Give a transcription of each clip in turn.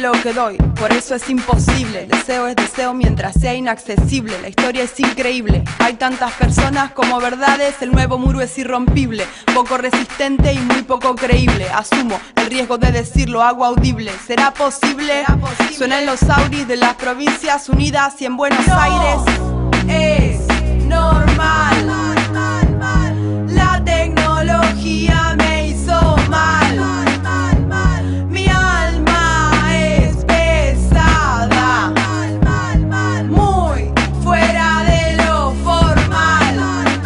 lo que doy, por eso es imposible. El deseo es deseo mientras sea inaccesible. La historia es increíble, hay tantas personas como verdades. El nuevo muro es irrompible, poco resistente y muy poco creíble. Asumo el riesgo de decirlo, hago audible. ¿Será posible? Suenan los auris de las provincias unidas y en Buenos Aires es normal. La tecnología me hizo mal. Mi alma es pesada, muy fuera de lo formal.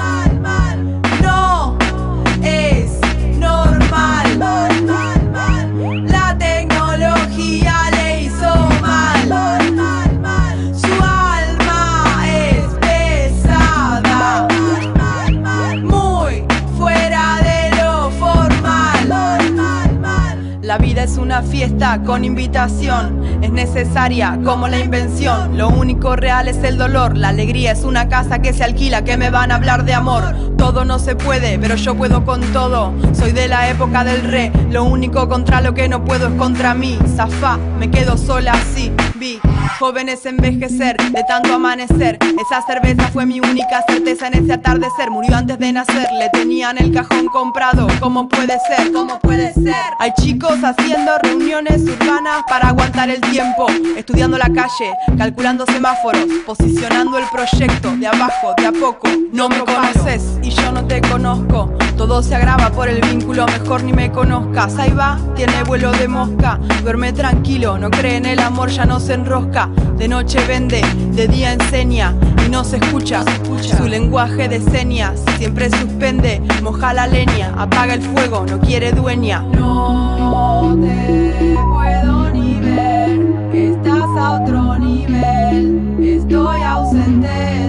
No es normal. La tecnología le hizo mal. Su alma es pesada, muy fuera de lo formal. La vida es una fiesta con invitación, es necesaria como la invención. Lo único real es el dolor, la alegría es una casa que se alquila. Que me van a hablar de amor, todo no se puede, pero yo puedo con todo. Soy de la época del re, lo único contra lo que no puedo es contra mí. Zafá, me quedo sola así. Vi jóvenes envejecer, de tanto amanecer. Esa cerveza fue mi única certeza en ese atardecer. Murió antes de nacer, le tenían el cajón comprado. ¿Cómo puede ser? ¿Cómo puede ser? Hay chicos haciendo reuniones urbanas para aguantar el tiempo, estudiando la calle, calculando semáforos, posicionando el proyecto de abajo, de a poco. No me conoces y yo no te conozco. Todo se agrava por el vínculo, mejor ni me conozcas. Ahí va, tiene vuelo de mosca. Duerme tranquilo, no cree en el amor, ya no se enrosca. De noche vende, de día enseña y no se escucha. Su lenguaje de señas siempre suspende. Moja la leña, apaga el fuego, no quiere dueña. No te puedo ni ver, estás a otro nivel. Estoy ausente.